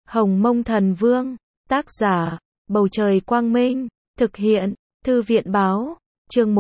Hồng Mông Thần Vương, tác giả, Bầu Trời Quang Minh, thực hiện, Thư viện Báo, chương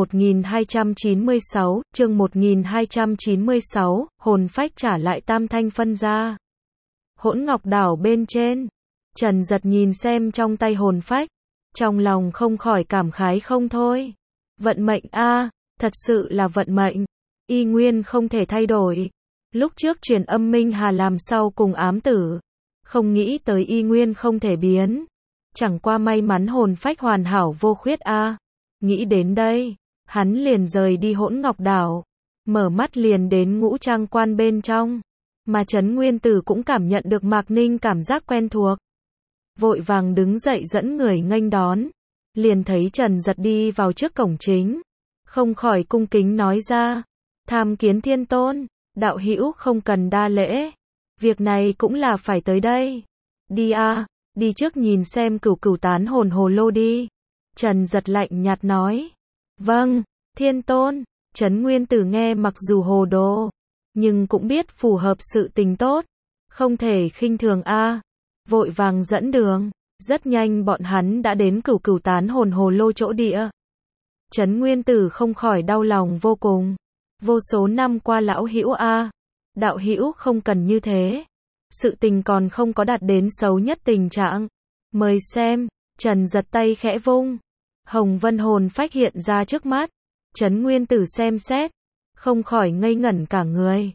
1296, hồn phách trả lại tam thanh phân ra. Hỗn Ngọc Đảo bên trên, Trần Giật nhìn xem trong tay hồn phách, trong lòng không khỏi cảm khái không thôi. Vận mệnh a, thật sự là vận mệnh, y nguyên không thể thay đổi. Lúc trước truyền âm Minh Hà làm sau cùng ám tử, không nghĩ tới y nguyên không thể biến. Chẳng qua may mắn hồn phách hoàn hảo vô khuyết a. Nghĩ đến đây, hắn liền rời đi Hỗn Ngọc Đảo, mở mắt liền đến Ngũ Trang Quan bên trong. Mà Trấn Nguyên Tử cũng cảm nhận được Mạc Ninh cảm giác quen thuộc. Vội vàng đứng dậy dẫn người nghênh đón. Liền thấy Trần Giật đi vào trước cổng chính. Không khỏi cung kính nói ra. Tham kiến Thiên Tôn, đạo hữu không cần đa lễ. Việc này cũng là phải tới đây. Đi a, đi trước nhìn xem cửu cửu tán hồn hồ lô đi. Trần Giật lạnh nhạt nói. Vâng, Thiên Tôn. Trấn Nguyên Tử nghe mặc dù hồ đồ, nhưng cũng biết phù hợp sự tình tốt, không thể khinh thường a. Vội vàng dẫn đường, rất nhanh bọn hắn đã đến cửu cửu tán hồn hồ lô chỗ địa. Trấn Nguyên Tử không khỏi đau lòng vô cùng. Vô số năm qua lão hữu a, đạo hữu không cần như thế. Sự tình còn không có đạt đến xấu nhất tình trạng. Mời xem. Trần Giật tay khẽ vung, Hồng Vân hồn phách hiện ra trước mắt. Trấn Nguyên Tử xem xét, không khỏi ngây ngẩn cả người.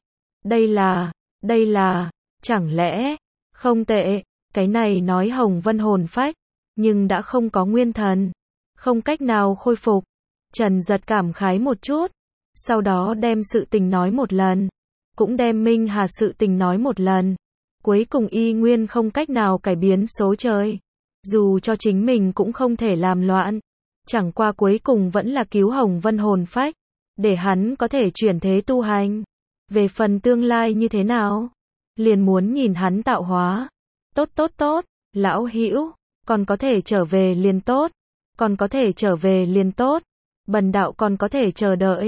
Đây là, chẳng lẽ, không tệ, cái này nói Hồng Vân hồn phách, nhưng đã không có nguyên thần, không cách nào khôi phục. Trần Giật cảm khái một chút, sau đó đem sự tình nói một lần, cũng đem Minh Hà sự tình nói một lần. Cuối cùng y nguyên không cách nào cải biến số trời, dù cho chính mình cũng không thể làm loạn. Chẳng qua cuối cùng vẫn là cứu Hồng Vân hồn phách, để hắn có thể chuyển thế tu hành. Về phần tương lai như thế nào, liền muốn nhìn hắn tạo hóa. Tốt, lão hữu, còn có thể trở về liền tốt, bần đạo còn có thể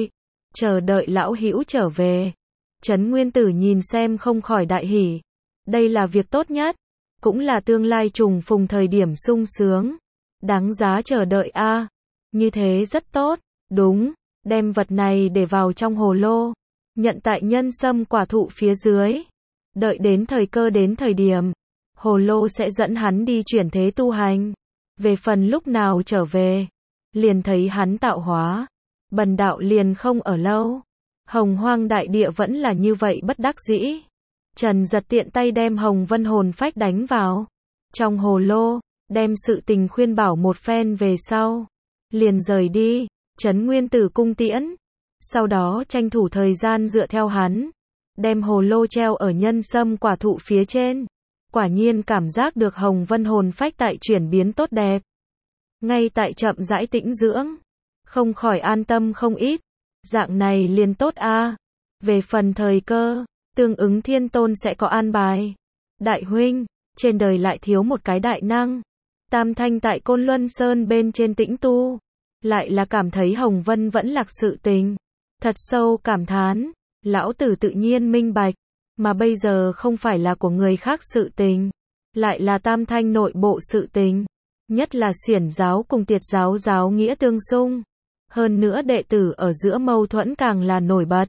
chờ đợi lão hữu trở về. Trấn Nguyên Tử nhìn xem không khỏi đại hỉ, đây là việc tốt nhất, cũng là tương lai trùng phùng thời điểm sung sướng, đáng giá chờ đợi a. Như thế rất tốt, đúng, đem vật này để vào trong hồ lô, nhận tại nhân sâm quả thụ phía dưới. Đợi đến thời cơ đến thời điểm, hồ lô sẽ dẫn hắn đi chuyển thế tu hành. Về phần lúc nào trở về, liền thấy hắn tạo hóa, bần đạo liền không ở lâu. Hồng Hoang đại địa vẫn là như vậy bất đắc dĩ. Trần Giật tiện tay đem Hồng Vân hồn phách đánh vào trong hồ lô, đem sự tình khuyên bảo một phen về sau, liền rời đi. Trấn Nguyên Tử cung tiễn, sau đó tranh thủ thời gian dựa theo hắn, đem hồ lô treo ở nhân sâm quả thụ phía trên. Quả nhiên cảm giác được Hồng Vân hồn phách tại chuyển biến tốt đẹp, ngay tại chậm rãi tĩnh dưỡng, không khỏi an tâm không ít. Dạng này liền tốt a. Về phần thời cơ, tương ứng Thiên Tôn sẽ có an bài. Đại huynh, trên đời lại thiếu một cái đại năng. Tam thanh tại Côn Luân Sơn bên trên tĩnh tu, lại là cảm thấy Hồng Vân vẫn lạc sự tình, thật sâu cảm thán. Lão tử tự nhiên minh bạch, mà bây giờ không phải là của người khác sự tình, lại là tam thanh nội bộ sự tình. Nhất là Xiển giáo cùng Tiệt giáo giáo nghĩa tương xung, hơn nữa đệ tử ở giữa mâu thuẫn càng là nổi bật,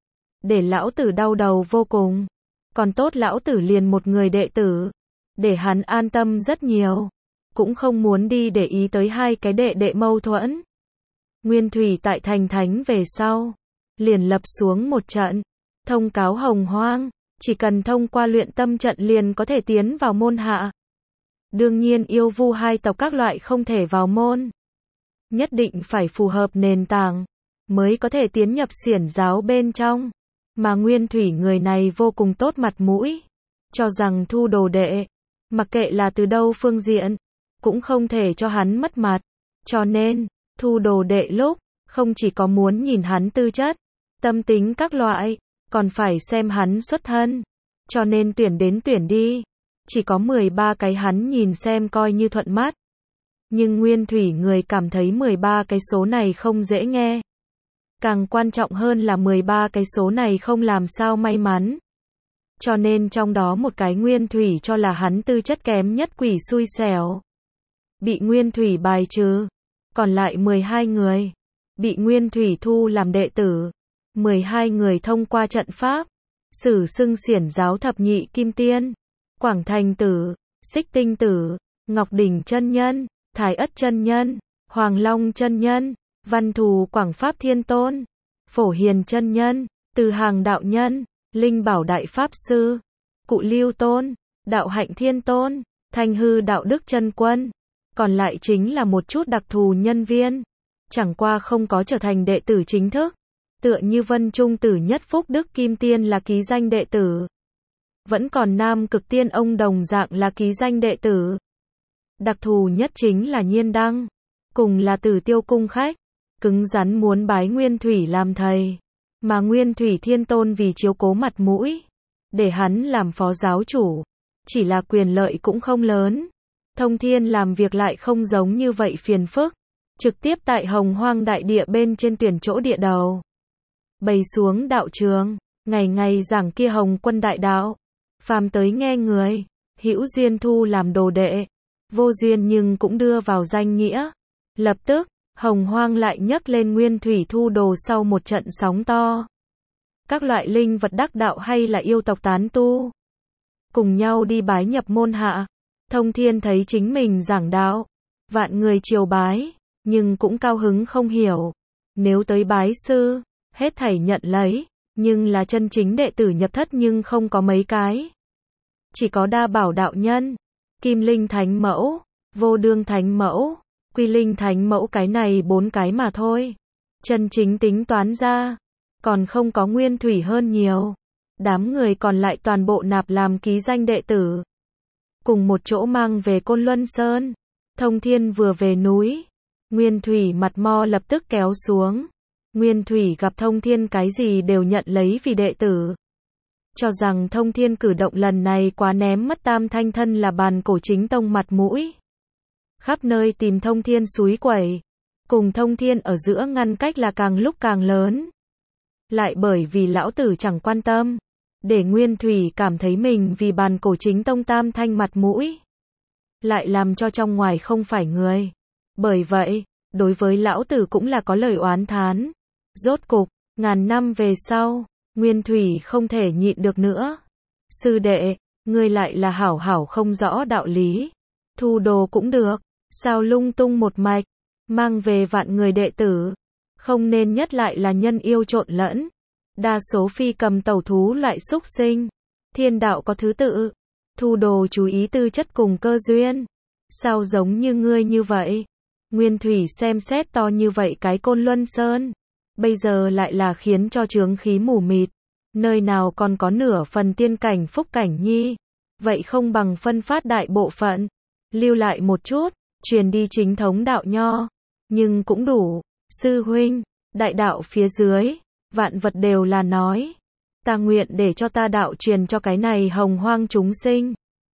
để lão tử đau đầu vô cùng. Còn tốt lão tử liền một người đệ tử, để hắn an tâm rất nhiều, cũng không muốn đi để ý tới hai cái đệ đệ mâu thuẫn. Nguyên Thủy tại thành thánh về sau, liền lập xuống một trận, thông cáo Hồng Hoang, chỉ cần thông qua luyện tâm trận liền có thể tiến vào môn hạ. Đương nhiên yêu vu hai tộc các loại không thể vào môn, nhất định phải phù hợp nền tảng, mới có thể tiến nhập Xiển giáo bên trong. Mà Nguyên Thủy người này vô cùng tốt mặt mũi, cho rằng thu đồ đệ, mặc kệ là từ đâu phương diện, cũng không thể cho hắn mất mặt. Cho nên, thu đồ đệ lúc, không chỉ có muốn nhìn hắn tư chất, tâm tính các loại, còn phải xem hắn xuất thân. Cho nên tuyển đến tuyển đi, chỉ có 13 cái hắn nhìn xem coi như thuận mắt. Nhưng Nguyên Thủy người cảm thấy 13 cái số này không dễ nghe. Càng quan trọng hơn là 13 cái số này không làm sao may mắn. cho nên trong đó một cái Nguyên Thủy cho là hắn tư chất kém nhất quỷ xui xẻo. Bị Nguyên Thủy bài trừ, còn lại 12 người, bị Nguyên Thủy thu làm đệ tử. 12 người thông qua trận pháp, Sử xưng Xiển giáo thập nhị kim tiên, Quảng Thành Tử, Xích Tinh Tử, Ngọc Đỉnh chân nhân, Thái Ất chân nhân, Hoàng Long chân nhân, Văn Thù Quảng Pháp Thiên Tôn, Phổ Hiền chân nhân, Từ Hàng đạo nhân, Linh Bảo đại pháp sư, Cụ Lưu Tôn, Đạo Hạnh Thiên Tôn, Thanh Hư Đạo Đức chân quân. Còn lại chính là một chút đặc thù nhân viên, chẳng qua không có trở thành đệ tử chính thức. Tựa như Vân Trung Tử Nhất Phúc Đức Kim Tiên là ký danh đệ tử. Vẫn còn Nam Cực Tiên ông đồng dạng là ký danh đệ tử. Đặc thù nhất chính là Nhiên Đăng, cùng là Tử Tiêu cung khách, cứng rắn muốn bái Nguyên Thủy làm thầy. Mà Nguyên Thủy Thiên Tôn vì chiếu cố mặt mũi, để hắn làm phó giáo chủ. Chỉ là quyền lợi cũng không lớn. Thông Thiên làm việc lại không giống như vậy phiền phức. Trực tiếp tại Hồng Hoang đại địa bên trên tuyển chỗ địa đầu. Bày xuống đạo trường, ngày ngày giảng kia Hồng Quân đại đạo. Phàm tới nghe người, hữu duyên thu làm đồ đệ, vô duyên nhưng cũng đưa vào danh nghĩa. Lập tức, Hồng Hoang lại nhấc lên Nguyên Thủy thu đồ sau một trận sóng to. Các loại linh vật đắc đạo hay là yêu tộc tán tu, cùng nhau đi bái nhập môn hạ. Thông Thiên thấy chính mình giảng đạo, vạn người triều bái, nhưng cũng cao hứng không hiểu. Nếu tới bái sư, hết thảy nhận lấy, nhưng là chân chính đệ tử nhập thất nhưng không có mấy cái. Chỉ có Đa Bảo đạo nhân, Kim Linh Thánh Mẫu, Vô Đương Thánh Mẫu, Quy Linh Thánh Mẫu, cái này 4 cái mà thôi. Chân chính tính toán ra, còn không có Nguyên Thủy hơn nhiều. Đám người còn lại toàn bộ nạp làm ký danh đệ tử. Cùng một chỗ mang về Côn Luân Sơn. Thông Thiên vừa về núi, Nguyên Thủy mặt mo lập tức kéo xuống. Nguyên Thủy gặp Thông Thiên cái gì đều nhận lấy vì đệ tử. Cho rằng Thông Thiên cử động lần này quá ném mất Tam Thanh thân là bàn cổ chính tông mặt mũi. Khắp nơi tìm Thông Thiên xúi quẩy. Cùng Thông Thiên ở giữa ngăn cách là càng lúc càng lớn. Lại bởi vì lão tử chẳng quan tâm, để Nguyên Thủy cảm thấy mình vì bàn cổ chính tông Tam Thanh mặt mũi, lại làm cho trong ngoài không phải người. Bởi vậy, đối với lão tử cũng là có lời oán thán. Rốt cục, ngàn năm về sau, Nguyên Thủy không thể nhịn được nữa. Sư đệ, ngươi lại là hảo hảo không rõ đạo lý. Thu đồ cũng được, sao lung tung một mạch, mang về vạn người đệ tử. Không nên nhất lại là nhân yêu trộn lẫn. Đa số phi cầm tẩu thú loại xúc sinh. Thiên đạo có thứ tự. Thu đồ chú ý tư chất cùng cơ duyên. Sao giống như ngươi như vậy? Nguyên Thủy xem xét to như vậy cái Côn Luân Sơn. Bây giờ lại là khiến cho chướng khí mù mịt. Nơi nào còn có nửa phần tiên cảnh phúc cảnh nhi. Vậy không bằng phân phát đại bộ phận. Lưu lại một chút, truyền đi chính thống đạo nho. Nhưng cũng đủ. Sư huynh, đại đạo phía dưới, vạn vật đều là nói. Ta nguyện để cho ta đạo truyền cho cái này hồng hoang chúng sinh.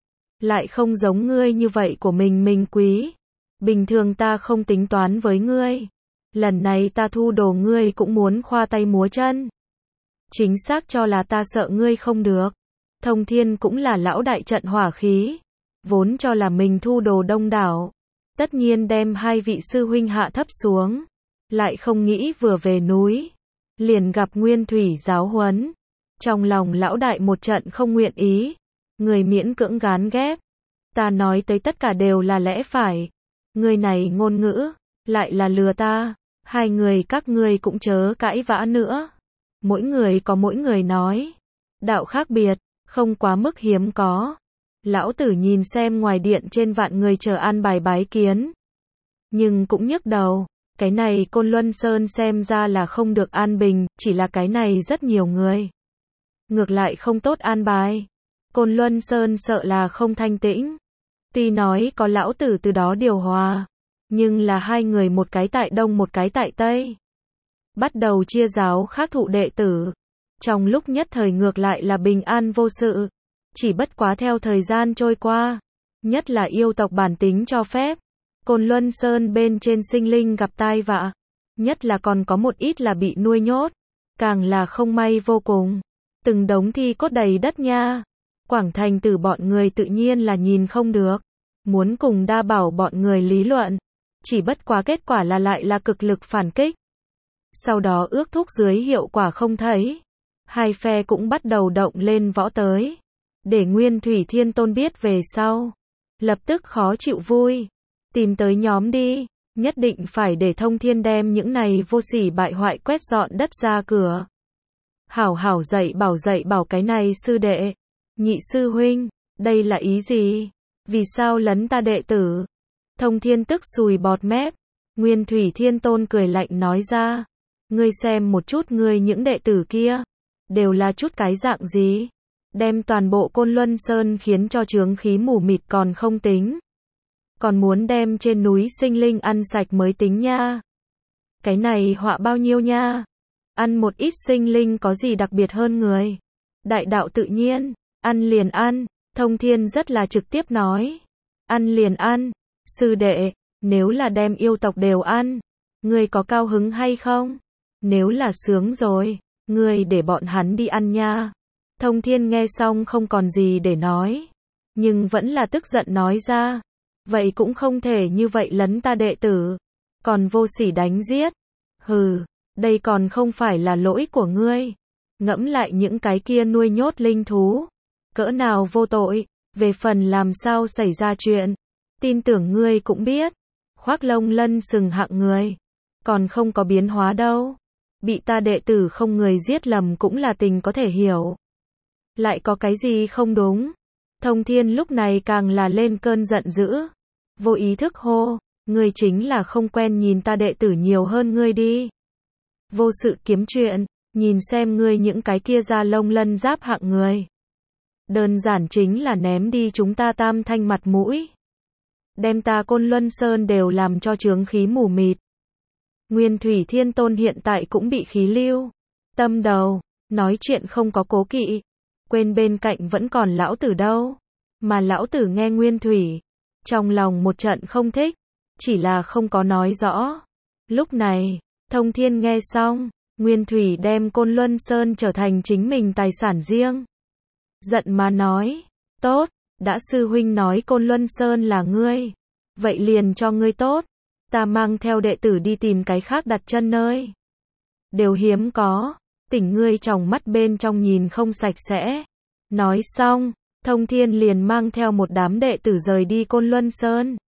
Lại không giống ngươi như vậy của mình quý. Bình thường ta không tính toán với ngươi. Lần này ta thu đồ ngươi cũng muốn khoa tay múa chân. Chính xác cho là ta sợ ngươi không được. Thông Thiên cũng là lão đại trận hỏa khí. Vốn cho là mình thu đồ đông đảo. Tất nhiên đem 2 vị sư huynh hạ thấp xuống. Lại không nghĩ vừa về núi, liền gặp Nguyên Thủy giáo huấn. Trong lòng lão đại một trận không nguyện ý. Người miễn cưỡng gán ghép. Ta nói tới tất cả đều là lẽ phải. Người này ngôn ngữ, lại là lừa ta. 2 người các ngươi cũng chớ cãi vã nữa. Mỗi người có mỗi người nói. Đạo khác biệt, không quá mức hiếm có. Lão tử nhìn xem ngoài điện trên vạn người chờ an bài bái kiến. Nhưng cũng nhức đầu. Cái này Côn Luân Sơn xem ra là không được an bình, chỉ là cái này rất nhiều người. Ngược lại không tốt an bài. Côn Luân Sơn sợ là không thanh tĩnh. Tuy nói có lão tử từ đó điều hòa, nhưng là 2 người một cái tại đông một cái tại tây. Bắt đầu chia giáo khác thụ đệ tử. Trong lúc nhất thời ngược lại là bình an vô sự. Chỉ bất quá theo thời gian trôi qua, nhất là yêu tộc bản tính cho phép. Côn Luân Sơn bên trên sinh linh gặp tai vạ. Nhất là còn có một ít là bị nuôi nhốt. Càng là không may vô cùng. Từng đống thi cốt đầy đất nha. Quảng Thành Tử bọn người tự nhiên là nhìn không được. Muốn cùng Đa Bảo bọn người lý luận. Chỉ bất quá kết quả là lại là cực lực phản kích. Sau đó ước thúc dưới hiệu quả không thấy. Hai phe cũng bắt đầu động lên võ tới. Để Nguyên Thủy Thiên Tôn biết về sau. Lập tức khó chịu vui. Tìm tới nhóm đi. Nhất định phải để Thông Thiên đem những này vô sỉ bại hoại quét dọn đất ra cửa. Hảo hảo dạy bảo cái này sư đệ. Nhị sư huynh, đây là ý gì? Vì sao lấn ta đệ tử? Thông Thiên tức sùi bọt mép. Nguyên Thủy Thiên Tôn cười lạnh nói ra. Ngươi xem một chút ngươi những đệ tử kia. Đều là chút cái dạng gì? Đem toàn bộ Côn Luân Sơn khiến cho chướng khí mù mịt còn không tính. Còn muốn đem trên núi sinh linh ăn sạch mới tính nha. Cái này họa bao nhiêu nha? Ăn một ít sinh linh có gì đặc biệt hơn người? Đại đạo tự nhiên, ăn liền ăn. Thông Thiên rất là trực tiếp nói. Ăn liền ăn. Sư đệ, nếu là đem yêu tộc đều ăn, ngươi có cao hứng hay không? Nếu là sướng rồi, ngươi để bọn hắn đi ăn nha. Thông Thiên nghe xong không còn gì để nói. Nhưng vẫn là tức giận nói ra. Vậy cũng không thể như vậy lấn ta đệ tử. Còn vô sỉ đánh giết. Hừ, đây còn không phải là lỗi của ngươi. Ngẫm lại những cái kia nuôi nhốt linh thú. Cỡ nào vô tội, về phần làm sao xảy ra chuyện. Tin tưởng ngươi cũng biết. Khoác lông lân sừng hạng người. Còn không có biến hóa đâu. Bị ta đệ tử không người giết lầm cũng là tình có thể hiểu. Lại có cái gì không đúng? Thông Thiên lúc này càng là lên cơn giận dữ. Vô ý thức hô, ngươi chính là không quen nhìn ta đệ tử nhiều hơn ngươi đi. Vô sự kiếm chuyện, nhìn xem ngươi những cái kia da lông lân giáp hạng người. Đơn giản chính là ném đi chúng ta Tam Thanh mặt mũi. Đem ta Côn Luân Sơn đều làm cho chướng khí mù mịt. Nguyên Thủy Thiên Tôn hiện tại cũng bị khí lưu. Tâm đầu, nói chuyện không có cố kỵ. Quên bên cạnh vẫn còn lão tử đâu. Mà lão tử nghe Nguyên Thủy. Trong lòng một trận không thích. Chỉ là không có nói rõ. Lúc này, Thông Thiên nghe xong. Nguyên Thủy đem Côn Luân Sơn trở thành chính mình tài sản riêng. Giận mà nói. Tốt, đã sư huynh nói Côn Luân Sơn là ngươi. Vậy liền cho ngươi tốt. Ta mang theo đệ tử đi tìm cái khác đặt chân nơi. Đều hiếm có. Tỉnh ngươi trong mắt bên trong nhìn không sạch sẽ. Nói xong, Thông Thiên liền mang theo một đám đệ tử rời đi Côn Luân Sơn.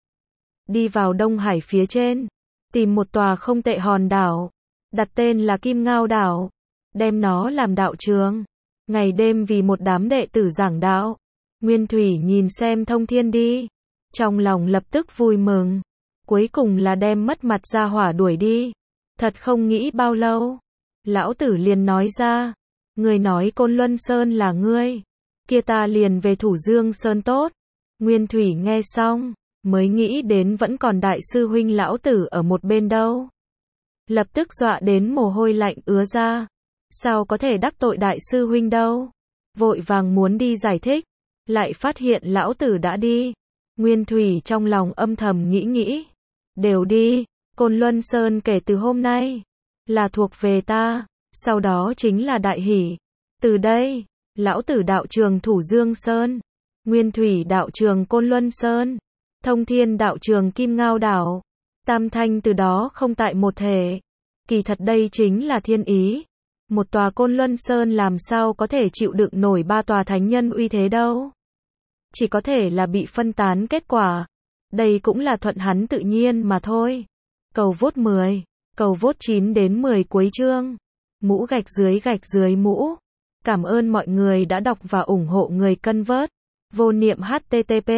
Đi vào Đông Hải phía trên. Tìm một tòa không tệ hòn đảo. Đặt tên là Kim Ngao Đảo. Đem nó làm đạo trường. Ngày đêm vì một đám đệ tử giảng đạo. Nguyên Thủy nhìn xem Thông Thiên đi. Trong lòng lập tức vui mừng. Cuối cùng là đem mất mặt ra hỏa đuổi đi. Thật không nghĩ bao lâu. Lão tử liền nói ra. Người nói Côn Luân Sơn là ngươi. Kia ta liền về Thủ Dương Sơn tốt. Nguyên Thủy nghe xong. Mới nghĩ đến vẫn còn đại sư huynh lão tử ở một bên đâu. Lập tức dọa đến mồ hôi lạnh ứa ra. Sao có thể đắc tội đại sư huynh đâu. Vội vàng muốn đi giải thích. Lại phát hiện lão tử đã đi. Nguyên Thủy trong lòng âm thầm nghĩ. Đều đi. Côn Luân Sơn kể từ hôm nay. Là thuộc về ta. Sau đó chính là đại hỷ. Từ đây, lão tử đạo trường Thủ Dương Sơn. Nguyên Thủy đạo trường Côn Luân Sơn. Thông Thiên đạo trường Kim Ngao Đảo. Tam Thanh từ đó không tại một thể. Kỳ thật đây chính là thiên ý. Một tòa Côn Luân Sơn làm sao có thể chịu đựng nổi ba tòa thánh nhân uy thế đâu. Chỉ có thể là bị phân tán kết quả. Đây cũng là thuận hắn tự nhiên mà thôi. Cầu vote 10. Cầu vote 9 đến 10 cuối chương. Mũ gạch dưới mũ. Cảm ơn mọi người đã đọc và ủng hộ người cân vớt. Vô niệm http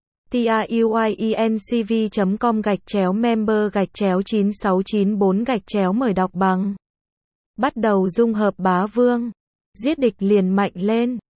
truyencv.com/member/9694 mời đọc bằng. Bắt đầu dung hợp bá vương. Giết địch liền mạnh lên.